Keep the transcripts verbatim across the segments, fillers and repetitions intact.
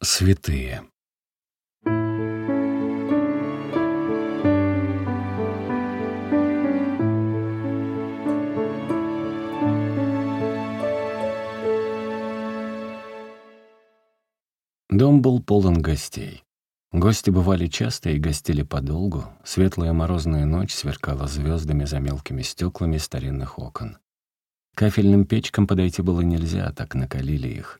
Святые. Дом был полон гостей. Гости бывали часто и гостили подолгу. Светлая морозная ночь сверкала звездами за мелкими стеклами старинных окон. К кафельным печкам подойти было нельзя, так накалили их.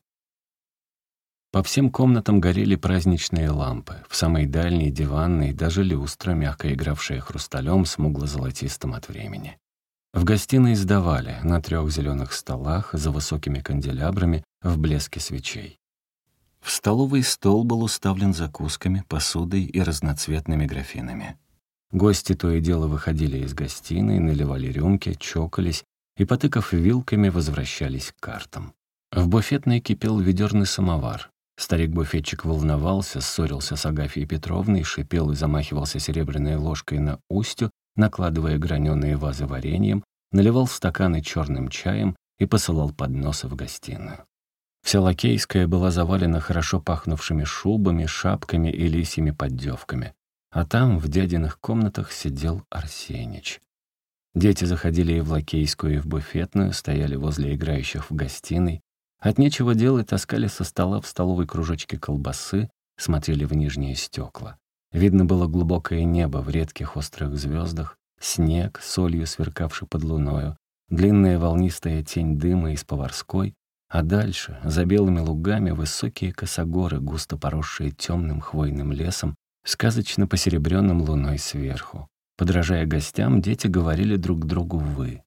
По всем комнатам горели праздничные лампы. В самой дальней диванной даже люстра, мягко игравшая хрусталем, смугло-золотистым от времени. В гостиной сдавали на трех зеленых столах за высокими канделябрами в блеске свечей. В столовый стол был уставлен закусками, посудой и разноцветными графинами. Гости то и дело выходили из гостиной, наливали рюмки, чокались и, потыкав вилками, возвращались к картам. В буфетной кипел ведерный самовар. Старик-буфетчик волновался, ссорился с Агафьей Петровной, шипел и замахивался серебряной ложкой на устью, накладывая граненые вазы вареньем, наливал стаканы черным чаем и посылал подносы в гостиную. Вся лакейская была завалена хорошо пахнувшими шубами, шапками и лисьими поддевками. А там, в дядиных комнатах, сидел Арсенич. Дети заходили и в лакейскую, и в буфетную, стояли возле играющих в гостиной. От нечего делать таскали со стола в столовой кружочки колбасы, смотрели в нижние стекла. Видно было глубокое небо в редких острых звездах, снег, солью сверкавший под луною, длинная волнистая тень дыма из поварской, а дальше, за белыми лугами, высокие косогоры, густо поросшие темным хвойным лесом, сказочно посеребренным луной сверху. Подражая гостям, дети говорили друг другу «вы».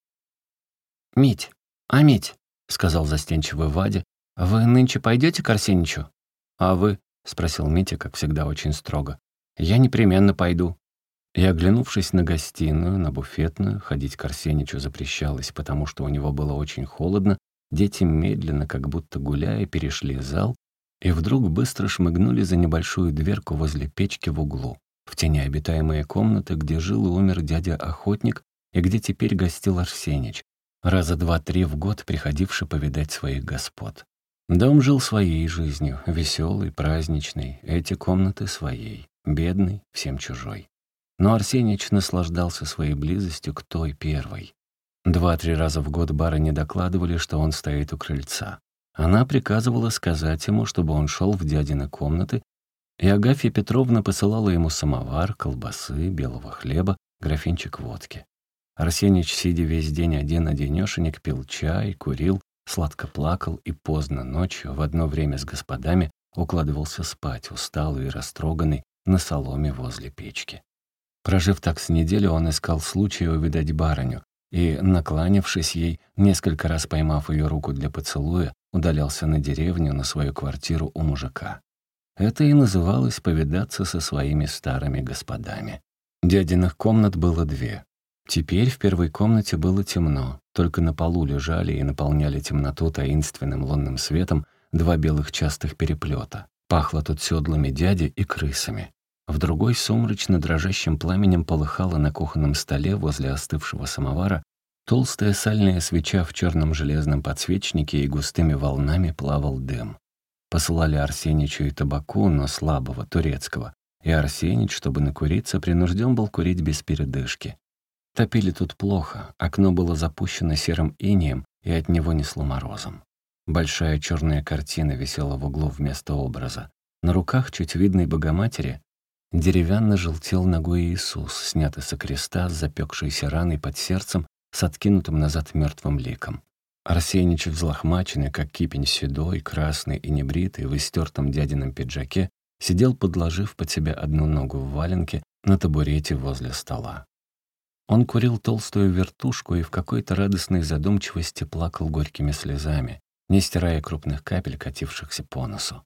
«Мить, а Мить», — сказал застенчивый Вадя, — «вы нынче пойдете к Арсеничу?» «А вы?» — спросил Митя, как всегда, очень строго. «Я непременно пойду». И, оглянувшись на гостиную, на буфетную, ходить к Арсеничу запрещалось, потому что у него было очень холодно. Дети медленно, как будто гуляя, перешли зал и вдруг быстро шмыгнули за небольшую дверку возле печки в углу, в тени обитаемой комнаты, где жил и умер дядя-охотник и где теперь гостил Арсенич, раза два-три в год приходивший повидать своих господ. Дом жил своей жизнью, веселой, праздничной, эти комнаты своей, бедной, всем чужой. Но Арсенич наслаждался своей близостью к той первой. Два-три раза в год барыни докладывали, что он стоит у крыльца. Она приказывала сказать ему, чтобы он шел в дядины комнаты, и Агафья Петровна посылала ему самовар, колбасы, белого хлеба, графинчик водки. Арсенич, сидя весь день один-одинешенек, пил чай, курил, сладко плакал и поздно ночью, в одно время с господами, укладывался спать, усталый и растроганный, на соломе возле печки. Прожив так с неделю, он искал случая увидать барыню, и, накланявшись ей, несколько раз поймав ее руку для поцелуя, удалялся на деревню, на свою квартиру у мужика. Это и называлось повидаться со своими старыми господами. Дядиных комнат было две. Теперь в первой комнате было темно, только на полу лежали и наполняли темноту таинственным лунным светом два белых частых переплета. Пахло тут седлами дяди и крысами. В другой сумрачно дрожащим пламенем полыхала на кухонном столе возле остывшего самовара толстая сальная свеча в черном железном подсвечнике, и густыми волнами плавал дым. Посылали Арсеничу и табаку, но слабого, турецкого, и Арсенич, чтобы накуриться, принужден был курить без передышки. Топили тут плохо, окно было запущено серым инеем, и от него несло морозом. Большая черная картина висела в углу вместо образа. На руках чуть видной Богоматери деревянно желтел ногой Иисус, снятый со креста с запекшейся раной под сердцем, с откинутым назад мертвым ликом. Арсенич, взлохмаченный, как кипень, седой, красный и небритый, в истертом дядином пиджаке, сидел, подложив под себя одну ногу в валенке на табурете возле стола. Он курил толстую вертушку и в какой-то радостной задумчивости плакал горькими слезами, не стирая крупных капель, катившихся по носу.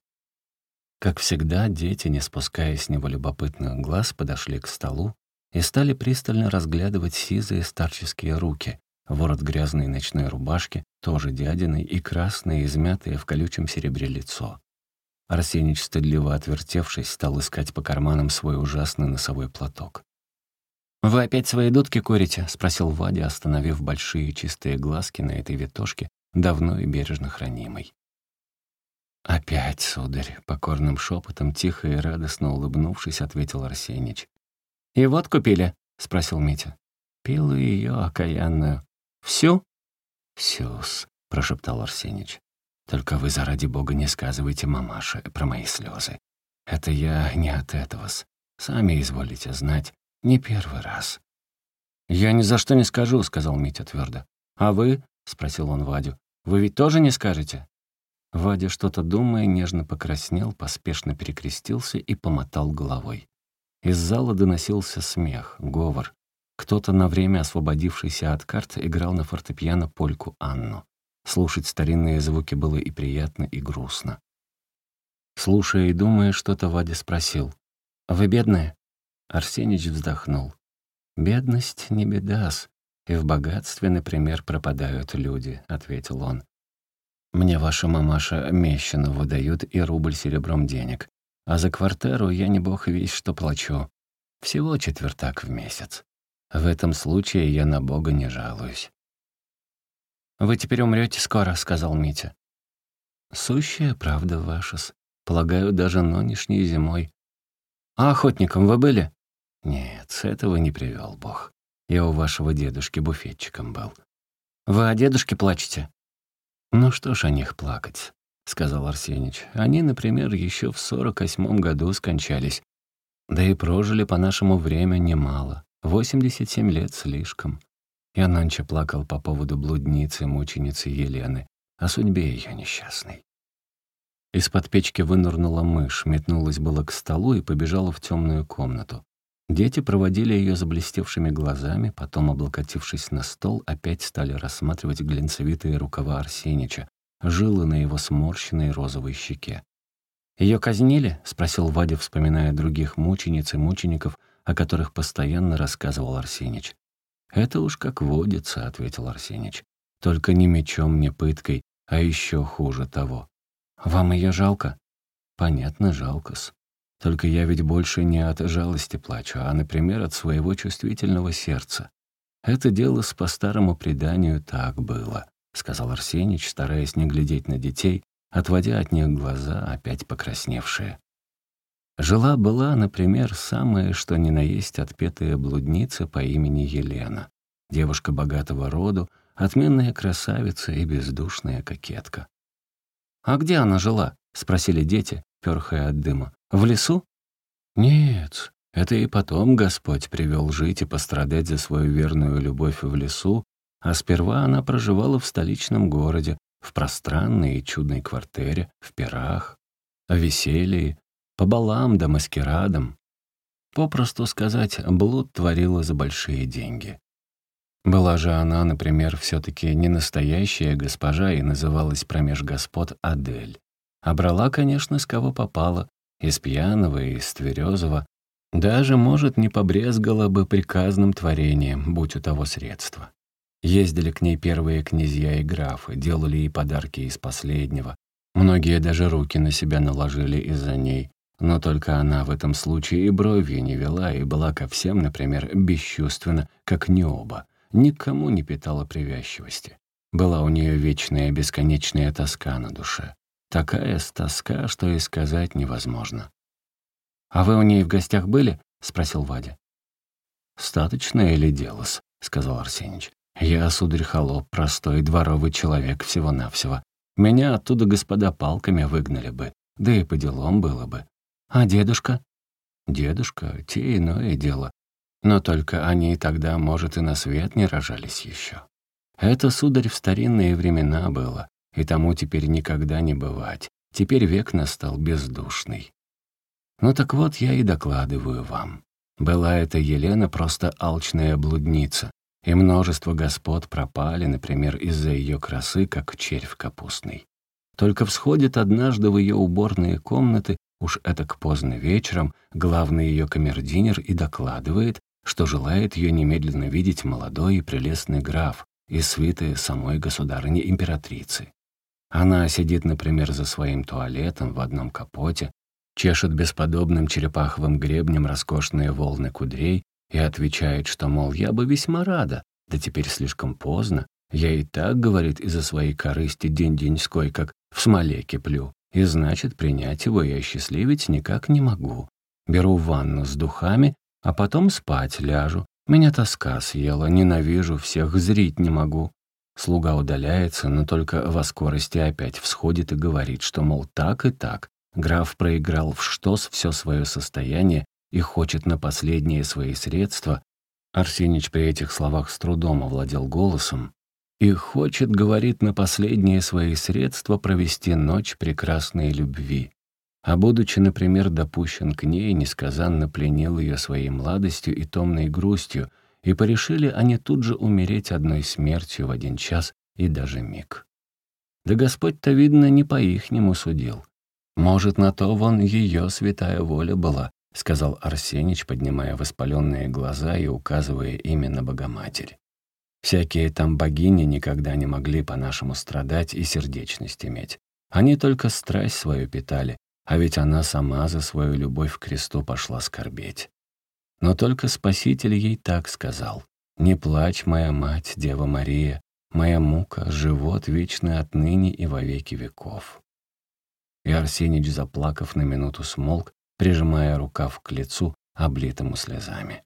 Как всегда, дети, не спуская с него любопытных глаз, подошли к столу и стали пристально разглядывать сизые старческие руки, ворот грязной ночной рубашки, тоже дядиной, и красное, измятое в колючем серебре лицо. Арсенич, стыдливо отвертевшись, стал искать по карманам свой ужасный носовой платок. «Вы опять свои дудки курите?» — спросил Вадя, остановив большие чистые глазки на этой ветошке, давно и бережно хранимой. «Опять, сударь», — покорным шепотом, тихо и радостно улыбнувшись, ответил Арсенич. «И вот купили?» — спросил Митя. «Пил ее окаянную». «Всю?» «Всю-с», — прошептал Арсенич. «Только вы, заради бога, не сказывайте мамаше про мои слезы. Это я не от этого-с. Сами изволите знать, не первый раз». «Я ни за что не скажу», — сказал Митя твердо. «А вы?» — спросил он Вадю. «Вы ведь тоже не скажете?» Вадя, что-то думая, нежно покраснел, поспешно перекрестился и помотал головой. Из зала доносился смех, говор. Кто-то, на время освободившийся от карт, играл на фортепиано польку Анну. Слушать старинные звуки было и приятно, и грустно. Слушая и думая, что-то Вадя спросил. «Вы бедные?» Арсенич вздохнул. «Бедность не беда-с, и в богатстве, например, пропадают люди», — ответил он. «Мне ваша мамаша мещину выдают и рубль серебром денег, а за квартиру я не бог весть что плачу. Всего четвертак в месяц. В этом случае я на Бога не жалуюсь». «Вы теперь умрете скоро», — сказал Митя. «Сущая правда ваша-с. Полагаю, даже нынешней зимой». «А охотником вы были?» «Нет, с этого не привел Бог. Я у вашего дедушки буфетчиком был». «Вы о дедушке плачете?» «Ну что ж о них плакать», — сказал Арсенич. «Они, например, еще в сорок восьмом году скончались. Да и прожили по нашему время немало. восемьдесят семь лет слишком. Я нонче плакал по поводу блудницы, мученицы Елены, о судьбе ее несчастной». Из-под печки вынырнула мышь, метнулась было к столу и побежала в темную комнату. Дети проводили ее заблестевшими глазами, потом, облокотившись на стол, опять стали рассматривать глинцевитые рукава Арсенича, жилы на его сморщенной розовой щеке. «Ее казнили?» — спросил Вадя, вспоминая других мучениц и мучеников, о которых постоянно рассказывал Арсенич. «Это уж как водится», — ответил Арсенич. «Только не мечом, не пыткой, а еще хуже того». «Вам ее жалко?» «Понятно, жалко-с. Только я ведь больше не от жалости плачу, а, например, от своего чувствительного сердца. Это дело с по старому преданию так было», — сказал Арсенич, стараясь не глядеть на детей, отводя от них глаза, опять покрасневшие. Жила-была, например, самая что ни на есть отпетая блудница по имени Елена, девушка богатого роду, отменная красавица и бездушная кокетка. «А где она жила?» — спросили дети, перхая от дыма. «В лесу?» «Нет, это и потом Господь привел жить и пострадать за свою верную любовь в лесу, а сперва она проживала в столичном городе, в пространной и чудной квартире, в пирах, о веселье, по балам да маскарадам. Попросту сказать, блуд творила за большие деньги. Была же она, например, все-таки не настоящая госпожа и называлась промеж господ Адель. А брала, конечно, с кого попало, из пьяного и из тверезого. Даже, может, не побрезгала бы приказным творением, будь у того средства. Ездили к ней первые князья и графы, делали ей подарки из последнего. Многие даже руки на себя наложили из-за ней. Но только она в этом случае и бровью не вела и была ко всем, например, бесчувственна, как не оба. Никому не питала привязчивости. Была у нее вечная бесконечная тоска на душе. Такая тоска, что и сказать невозможно. «А вы у ней в гостях были?» — спросил Вадя. «Статочное ли дело-с?» — сказал Арсенич. «Я, сударь, холоп, простой дворовый человек всего-навсего. Меня оттуда господа палками выгнали бы, да и по делам было бы. А дедушка?» «Дедушка, те иное дело. Но только они тогда, может, и на свет не рожались еще. Это, сударь, в старинные времена было, и тому теперь никогда не бывать. Теперь век настал бездушный. Ну так вот, я и докладываю вам. Была эта Елена просто алчная блудница, и множество господ пропали, например, из-за ее красы, как червь капустный. Только всходит однажды в ее уборные комнаты, уж этак поздно вечером, главный ее камердинер и докладывает, что желает ее немедленно видеть молодой и прелестный граф из свиты самой государыни-императрицы. Она сидит, например, за своим туалетом в одном капоте, чешет бесподобным черепаховым гребнем роскошные волны кудрей и отвечает, что, мол, я бы весьма рада, да теперь слишком поздно, я и так, говорит, из-за своей корысти день-деньской, как в смоле киплю, и значит, принять его и осчастливить никак не могу. Беру ванну с духами, а потом спать ляжу. Меня тоска съела, ненавижу всех, зрить не могу». Слуга удаляется, но только во скорости опять всходит и говорит, что, мол, так и так. Граф проиграл в штос все свое состояние и хочет на последние свои средства. Арсенич при этих словах с трудом овладел голосом. И хочет, говорит, на последние свои средства провести ночь прекрасной любви. А будучи, например, допущен к ней, несказанно пленил ее своей младостью и томной грустью, и порешили они тут же умереть одной смертью в один час и даже миг. Да Господь-то, видно, не по-ихнему судил. «Может, на то вон ее святая воля была», — сказал Арсенич, поднимая воспаленные глаза и указывая именно Богоматерь. «Всякие там богини никогда не могли по-нашему страдать и сердечность иметь. Они только страсть свою питали, а ведь она сама за свою любовь к кресту пошла скорбеть. Но только Спаситель ей так сказал: «Не плачь, моя мать, Дева Мария, моя мука, живот вечный отныне и во веки веков». И Арсенич, заплакав, на минуту смолк, прижимая рукав к лицу, облитому слезами.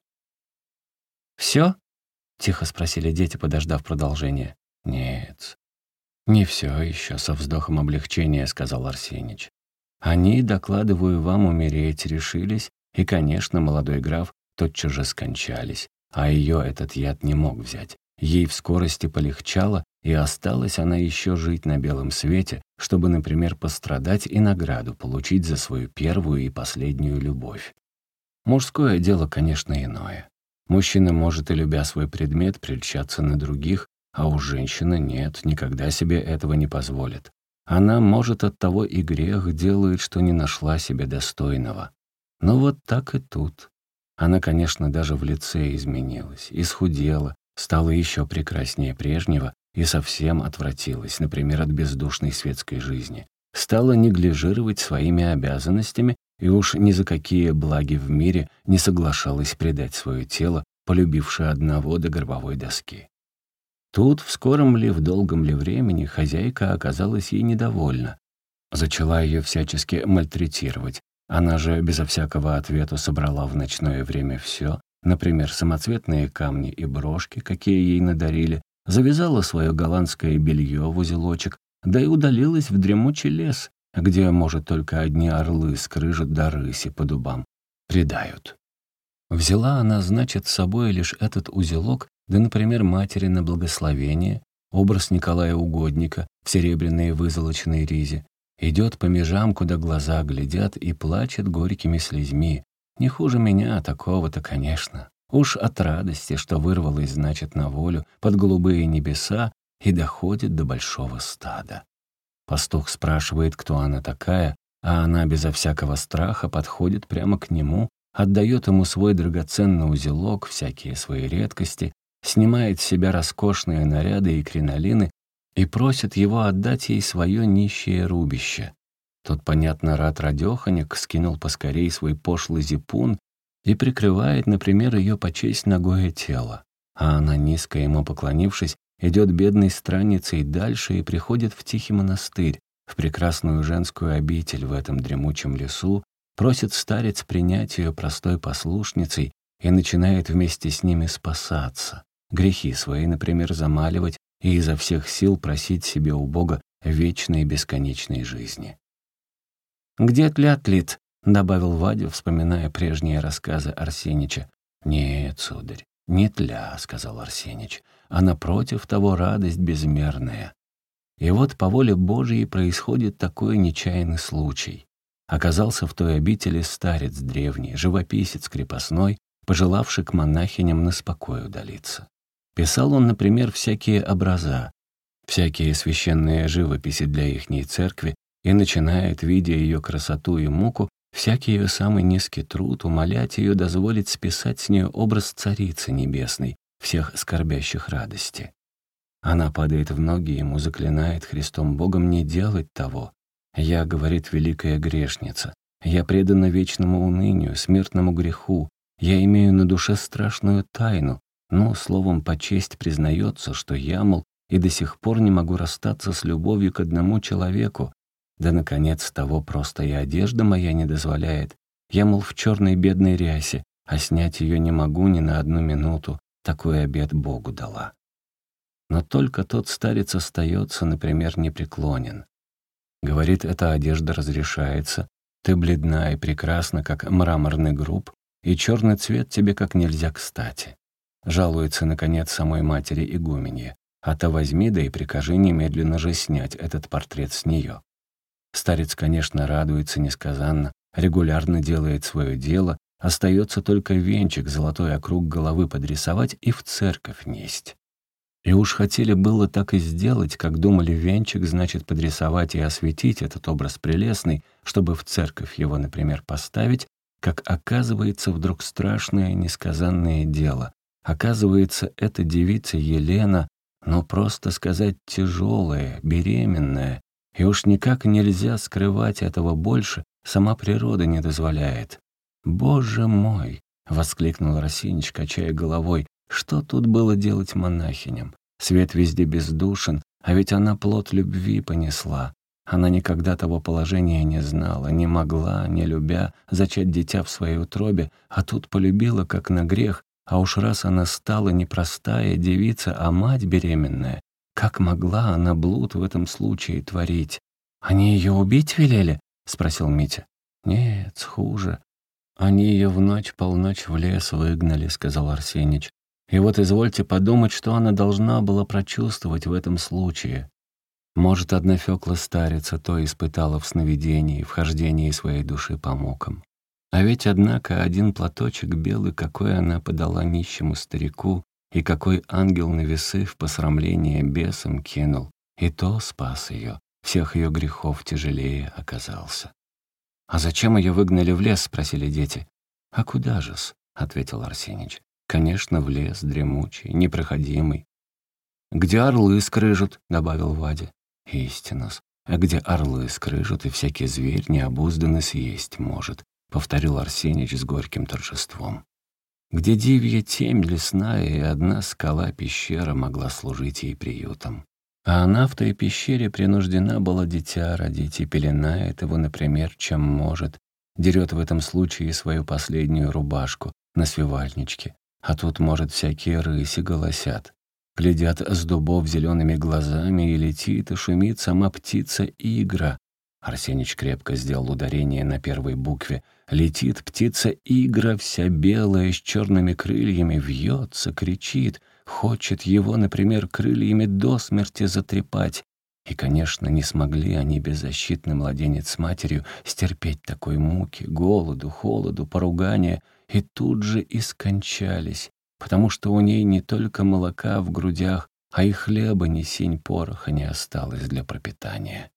«Все?» — тихо спросили дети, подождав продолжения. «Нет, не все еще», — со вздохом облегчения сказал Арсенич. «Они, докладываю вам, умереть решились, и, конечно, молодой граф тотчас же скончались, а ее этот яд не мог взять. Ей в скорости полегчало, и осталась она еще жить на белом свете, чтобы, например, пострадать и награду получить за свою первую и последнюю любовь. Мужское дело, конечно, иное. Мужчина может и, любя свой предмет, прельщаться на других, а у женщины нет, никогда себе этого не позволит. Она, может, оттого и грех делает, что не нашла себе достойного. Но вот так и тут. Она, конечно, даже в лице изменилась, исхудела, стала еще прекраснее прежнего и совсем отвратилась, например, от бездушной светской жизни. Стала неглижировать своими обязанностями и уж ни за какие благи в мире не соглашалась предать свое тело, полюбившее одного до гробовой доски. Тут, в скором ли, в долгом ли времени, хозяйка оказалась ей недовольна. Зачала ее всячески мальтретировать. Она же безо всякого ответа собрала в ночное время все, например, самоцветные камни и брошки, какие ей надарили, завязала свое голландское белье в узелочек, да и удалилась в дремучий лес, где, может, только одни орлы скрыжат да рыси по дубам предают. Взяла она, значит, с собой лишь этот узелок, да, например, матери на благословение, образ Николая Угодника в серебряной вызолоченной ризе, идет по межам, куда глаза глядят, и плачет горькими слезьми. Не хуже меня такого-то, конечно. Уж от радости, что вырвалась, значит, на волю под голубые небеса и доходит до большого стада. Пастух спрашивает, кто она такая, а она безо всякого страха подходит прямо к нему, отдает ему свой драгоценный узелок, всякие свои редкости, снимает с себя роскошные наряды и кринолины и просит его отдать ей свое нищее рубище. Тот, понятно, рад радеханик, скинул поскорей свой пошлый зипун и прикрывает, например, ее почесть ногое тело. А она, низко ему поклонившись, идет бедной странницей дальше и приходит в тихий монастырь, в прекрасную женскую обитель в этом дремучем лесу, просит старец принять ее простой послушницей и начинает вместе с ними спасаться, грехи свои, например, замаливать и изо всех сил просить себе у Бога вечной и бесконечной жизни. «Где тля-тлит?» — добавил Вадя, вспоминая прежние рассказы Арсенича. «Нет, сударь, не тля», — сказал Арсенич, «а напротив того радость безмерная». И вот по воле Божьей происходит такой нечаянный случай. Оказался в той обители старец древний, живописец крепостной, пожелавший к монахиням на спокой удалиться. Писал он, например, всякие образа, всякие священные живописи для ихней церкви, и начинает, видя ее красоту и муку, всякий ее самый низкий труд, умолять ее дозволить списать с нее образ Царицы Небесной, всех скорбящих радости. Она падает в ноги ему, заклинает Христом Богом не делать того. «Я, — говорит великая грешница, — я предана вечному унынию, смертному греху, я имею на душе страшную тайну, но, словом, по честь признается, что я, мол, и до сих пор не могу расстаться с любовью к одному человеку, Да, наконец, того просто и одежда моя не дозволяет. Я, мол, в черной бедной рясе, а снять ее не могу ни на одну минуту. Такой обет Богу дала. Но только тот старец остается, например, непреклонен. Говорит, эта одежда разрешается. Ты бледна и прекрасна, как мраморный гроб, и черный цвет тебе как нельзя кстати. Жалуется, наконец, самой матери игуменье. А то возьми, да и прикажи немедленно же снять этот портрет с нее. Старец, конечно, радуется несказанно, регулярно делает свое дело, остается только венчик, золотой округ головы подрисовать и в церковь несть. И уж хотели было так и сделать, как думали венчик, значит, подрисовать и осветить этот образ прелестный, чтобы в церковь его, например, поставить, как оказывается вдруг страшное несказанное дело. Оказывается, эта девица Елена, ну просто сказать, тяжелая, беременная, и уж никак нельзя скрывать этого больше, сама природа не дозволяет. «Боже мой!» — воскликнул Арсенич, качая головой. «Что тут было делать монахиням? Свет везде бездушен, а ведь она плод любви понесла. Она никогда того положения не знала, не могла, не любя, зачать дитя в своей утробе, а тут полюбила, как на грех, а уж раз она стала не простая девица, а мать беременная, как могла она блуд в этом случае творить? Они ее убить велели?» — спросил Митя. «Нет, хуже. Они ее в ночь полночь в лес выгнали», — сказал Арсенич. «И вот извольте подумать, что она должна была прочувствовать в этом случае. Может, одна Фёкла старица то испытала в сновидении, в хождении своей души по мукам. А ведь, однако, один платочек белый, какой она подала нищему старику, и какой ангел на весы в посрамление бесом кинул, и то спас ее, всех ее грехов тяжелее оказался». «А зачем ее выгнали в лес?» — спросили дети. «А куда же-с?» — ответил Арсенич. «Конечно, в лес, дремучий, непроходимый». «Где орлы скрыжут?» — добавил Вадя. «Истинно-с. А где орлы скрыжут, и всякий зверь необузданно съесть может», — повторил Арсенич с горьким торжеством. «Где дивья темь лесная, и одна скала-пещера могла служить ей приютом. А она в той пещере принуждена была дитя родить и пеленает его, например, чем может, дерет в этом случае свою последнюю рубашку на свивальничке, а тут, может, всякие рыси голосят. Глядят с дубов зелеными глазами, и летит, и шумит сама птица Игра». Арсенич крепко сделал ударение на первой букве. «Летит птица Игра, вся белая, с черными крыльями, вьется, кричит, хочет его, например, крыльями до смерти затрепать». И, конечно, не смогли они, беззащитный младенец с матерью, стерпеть такой муки, голоду, холоду, поругания, и тут же и скончались, потому что у ней не только молока в грудях, а и хлеба ни сень пороха не осталось для пропитания.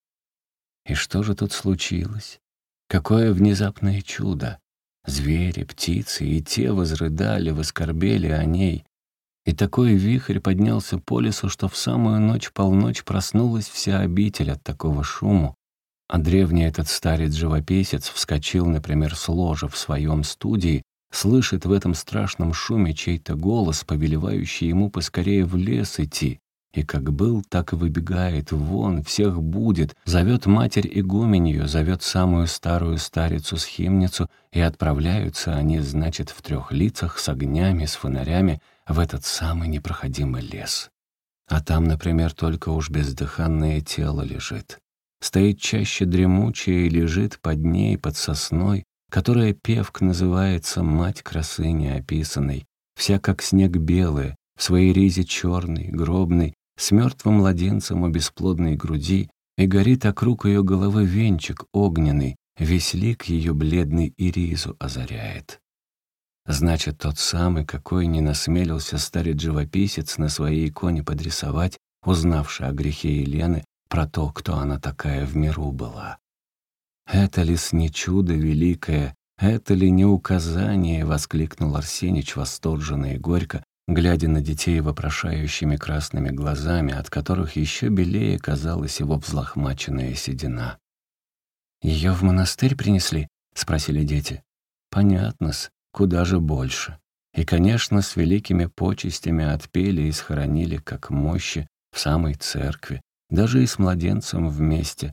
И что же тут случилось? Какое внезапное чудо! Звери, птицы и те возрыдали, воскорбели о ней. И такой вихрь поднялся по лесу, что в самую ночь-полночь проснулась вся обитель от такого шуму. А древний этот старец-живописец вскочил, например, с ложа в своем студии, слышит в этом страшном шуме чей-то голос, повелевающий ему поскорее в лес идти, и как был, так и выбегает вон, всех будет, зовет матерь игуменью, зовет самую старую старицу-схимницу, и отправляются они, значит, в трех лицах с огнями, с фонарями в этот самый непроходимый лес. А там, например, только уж бездыханное тело лежит. Стоит чаще дремучая и лежит под ней, под сосной, которая певк называется «Мать красы неописанной», вся как снег белая, в своей ризе черной, гробной, с мертвым младенцем у бесплодной груди, и горит округ ее головы венчик огненный, весь лик ее бледный и ризу озаряет. Значит, тот самый, какой не насмелился старец-живописец на своей иконе подрисовать, узнавший о грехе Елены, про то, кто она такая в миру была. «Это ли-с не чудо великое, это ли не указание?» — воскликнул Арсенич восторженно и горько, глядя на детей вопрошающими красными глазами, от которых еще белее казалась его взлохмаченная седина. «Ее в монастырь принесли?» — спросили дети. «Понятно-с, куда же больше. И, конечно, с великими почестями отпели и схоронили, как мощи, в самой церкви, даже и с младенцем вместе.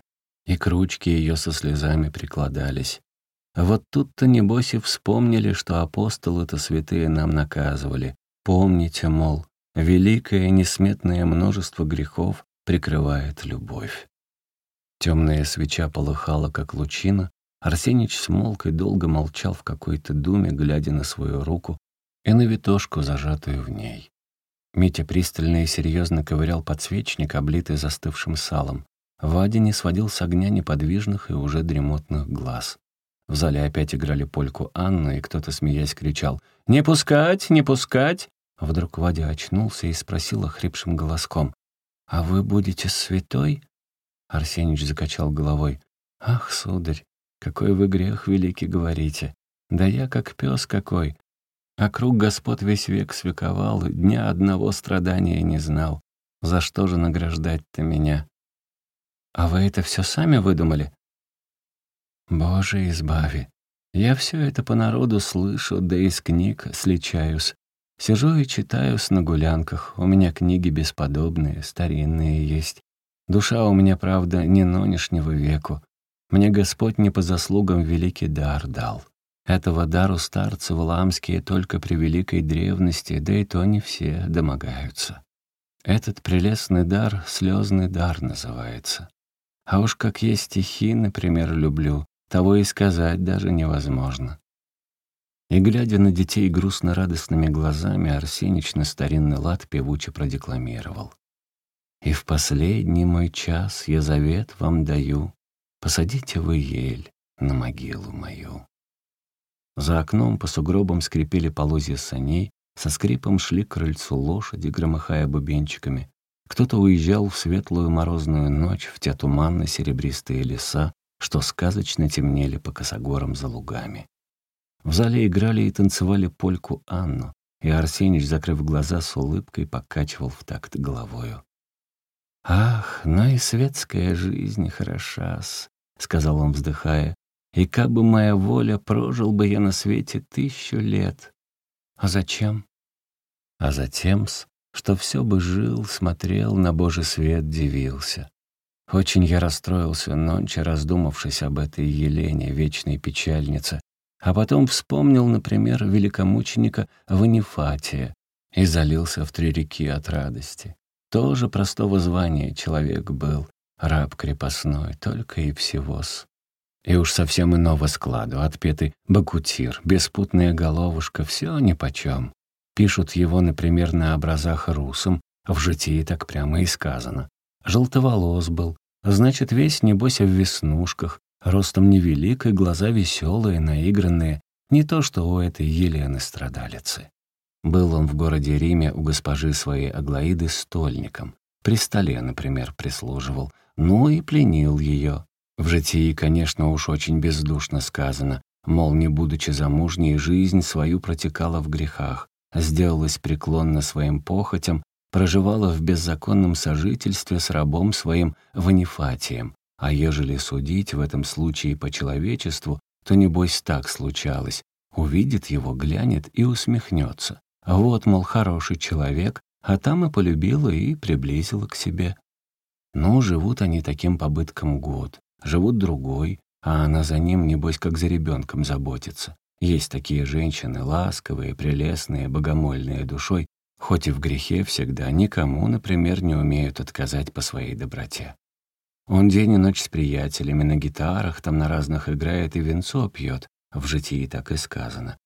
и к ручке ее со слезами прикладались. Вот тут-то, небось, и вспомнили, что апостолы-то святые нам наказывали. Помните, мол, великое несметное множество грехов прикрывает любовь. Темная свеча полыхала, как лучина. Арсенич смолк и долго молчал в какой-то думе, глядя на свою руку и на витошку, зажатую в ней. Митя пристально и серьезно ковырял подсвечник, облитый застывшим салом. Вадя не сводил с огня неподвижных и уже дремотных глаз. В зале опять играли польку Анну, и кто-то, смеясь, кричал: «Не пускать, не пускать!» Вдруг Вадя очнулся и спросил охрипшим голоском: «А вы будете святой?» Арсенич закачал головой. «Ах, сударь, какой вы грех великий говорите! Да я как пес какой! А круг господ весь век свековал, дня одного страдания не знал. За что же награждать-то меня?» «А вы это все сами выдумали?» «Боже, избави! Я все это по народу слышу, да из книг сличаюсь. Сижу и читаюсь на гулянках, у меня книги бесподобные, старинные есть. Душа у меня, правда, не нынешнего веку. Мне Господь не по заслугам великий дар дал. Этого дару старцы валаамские только при великой древности, да и то не все домогаются. Этот прелестный дар слезный дар называется. А уж как я стихи, например, люблю, того и сказать даже невозможно». И, глядя на детей грустно-радостными глазами, Арсенич на старинный лад певуче продекламировал: «И в последний мой час я завет вам даю, посадите вы ель на могилу мою». За окном по сугробам скрипели полозья саней, со скрипом шли к крыльцу лошади, громыхая бубенчиками. Кто-то уезжал в светлую морозную ночь в те туманно-серебристые леса, что сказочно темнели по косогорам за лугами. В зале играли и танцевали польку Анну, и Арсенич, закрыв глаза, с улыбкой покачивал в такт головою. «Ах, но и светская жизнь хороша-с», — сказал он, вздыхая, «и кабы моя воля, прожил бы я на свете тысячу лет». «А зачем?» «А затем-с, что все бы жил, смотрел, на Божий свет дивился. Очень я расстроился нонче, раздумавшись об этой Елене, вечной печальнице, а потом вспомнил, например, великомученика Ванифатия и залился в три реки от радости. Тоже простого звания человек был, раб крепостной, только и всего-с. И уж совсем иного складу, отпетый бакутир, беспутная головушка, все нипочем. Пишут его, например, на образах русом, в житии так прямо и сказано. Желтоволос был, значит, весь, небось, в веснушках, ростом невелик и глаза веселые, наигранные, не то что у этой Елены-страдалицы. Был он в городе Риме у госпожи своей Аглаиды стольником. При столе, например, прислуживал, ну и пленил ее. В житии, конечно, уж очень бездушно сказано, мол, не будучи замужней, жизнь свою протекала в грехах, сделалась преклонна своим похотям, проживала в беззаконном сожительстве с рабом своим Ванифатием, а ежели судить в этом случае по человечеству, то, небось, так случалось. Увидит его, глянет и усмехнется. Вот, мол, хороший человек, а там и полюбила, и приблизила к себе. Ну, живут они таким побытком год, живут другой, а она за ним, небось, как за ребенком заботится. Есть такие женщины, ласковые, прелестные, богомольные душой, хоть и в грехе всегда, никому, например, не умеют отказать по своей доброте. Он день и ночь с приятелями на гитарах, там на разных играет и винцо пьет, в житии так и сказано.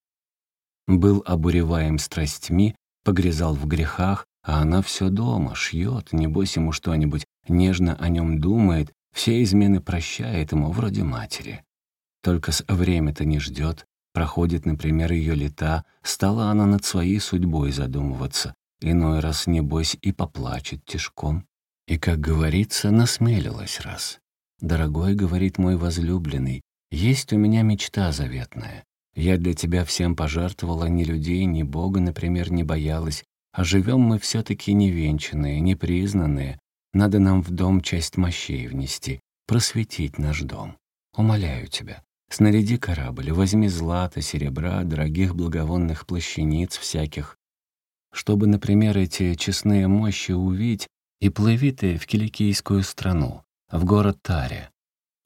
Был обуреваем страстьми, погрязал в грехах, а она все дома, шьет, небось ему что-нибудь, нежно о нем думает, все измены прощает ему, вроде матери. Только с время-то не ждет, проходит, например, ее лета, стала она над своей судьбой задумываться, иной раз, небось, и поплачет тишком. И, как говорится, насмелилась раз. «Дорогой, — говорит мой возлюбленный, — есть у меня мечта заветная. Я для тебя всем пожертвовала, ни людей, ни Бога, например, не боялась, а живем мы все-таки невенчанные, непризнанные. Надо нам в дом часть мощей внести, просветить наш дом. Умоляю тебя, снаряди корабль, возьми злато, серебра, дорогих благовонных плащаниц всяких, чтобы, например, эти честные мощи увидеть, и плыви ты в киликийскую страну, в город Таре.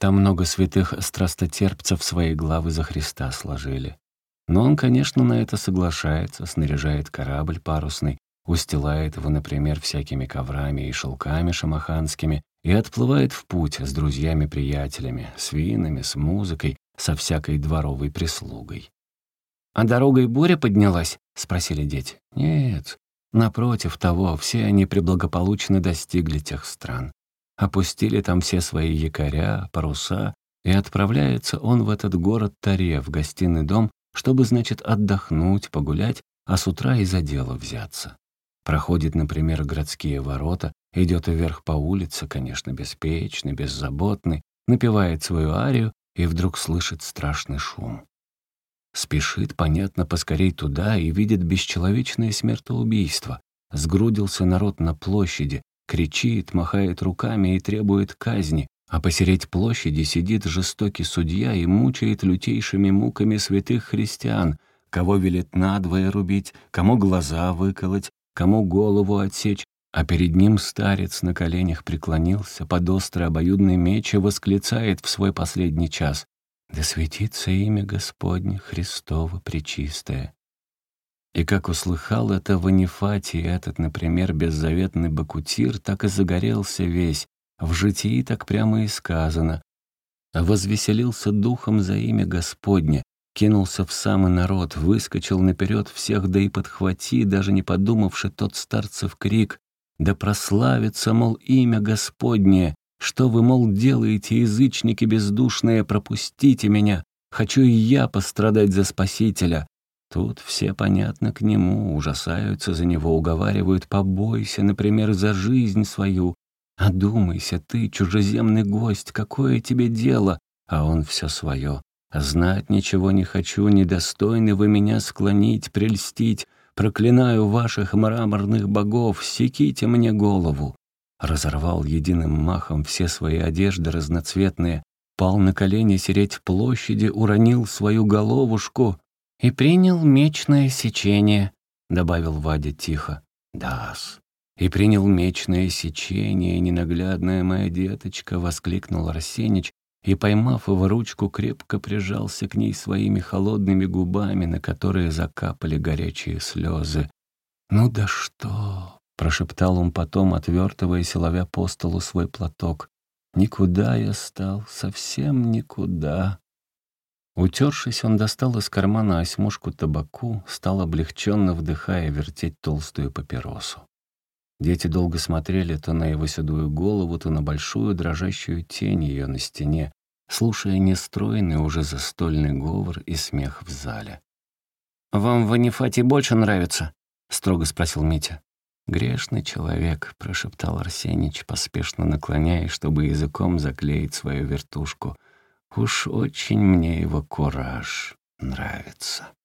Там много святых страстотерпцев свои главы за Христа сложили. Но он, конечно, на это соглашается, снаряжает корабль парусный, устилает его, например, всякими коврами и шелками шамаханскими и отплывает в путь с друзьями-приятелями, с винами, с музыкой, со всякой дворовой прислугой. «А дорогой буря поднялась?» — спросили дети. «Нет, напротив того, все они преблагополучно достигли тех стран. Опустили там все свои якоря, паруса, и отправляется он в этот город Таре, в гостиный дом, чтобы, значит, отдохнуть, погулять, а с утра и за дело взяться. Проходит, например, городские ворота, идет вверх по улице, конечно, беспечный, беззаботный, напевает свою арию и вдруг слышит страшный шум. Спешит, понятно, поскорей туда и видит бесчеловечное смертоубийство. Сгрудился народ на площади, кричит, махает руками и требует казни, а посередь площади сидит жестокий судья и мучает лютейшими муками святых христиан, кого велит надвое рубить, кому глаза выколоть, кому голову отсечь, а перед ним старец на коленях преклонился, под острый обоюдный меч и восклицает в свой последний час: «Да светится имя Господне Христово Пречистое». И как услыхал это в Анифате этот, например, беззаветный бакутир, так и загорелся весь, в житии так прямо и сказано. Возвеселился духом за имя Господне, кинулся в самый народ, выскочил наперед всех, да и подхвати, даже не подумавши тот старцев крик: «Да прославится, мол, имя Господне! Что вы, мол, делаете, язычники бездушные, пропустите меня! Хочу и я пострадать за Спасителя!» Тут все, понятно, к нему, ужасаются за него, уговаривают: «Побойся, например, за жизнь свою! Одумайся ты, чужеземный гость, какое тебе дело?» А он все свое: «Знать ничего не хочу, недостойны вы меня склонить, прельстить, проклинаю ваших мраморных богов, секите мне голову». Разорвал единым махом все свои одежды разноцветные, пал на колени сереть в площади, уронил свою головушку и принял мечное сечение, — добавил Вадя тихо. «Да-с, и принял мечное сечение, ненаглядная моя деточка», — воскликнул Арсенич, и, поймав его ручку, крепко прижался к ней своими холодными губами, на которые закапали горячие слезы. «Ну да что!» — прошептал он потом, отвертываясь и ловя по столу свой платок. «Никуда я стал, совсем никуда». Утершись, он достал из кармана осьмушку табаку, стал, облегченно вдыхая, вертеть толстую папиросу. Дети долго смотрели то на его седую голову, то на большую дрожащую тень ее на стене, слушая нестройный уже застольный говор и смех в зале. «Вам в Анифате больше нравится?» — строго спросил Митя. «Грешный человек», — прошептал Арсенич, поспешно наклоняясь, чтобы языком заклеить свою вертушку. «Уж очень мне его кураж нравится».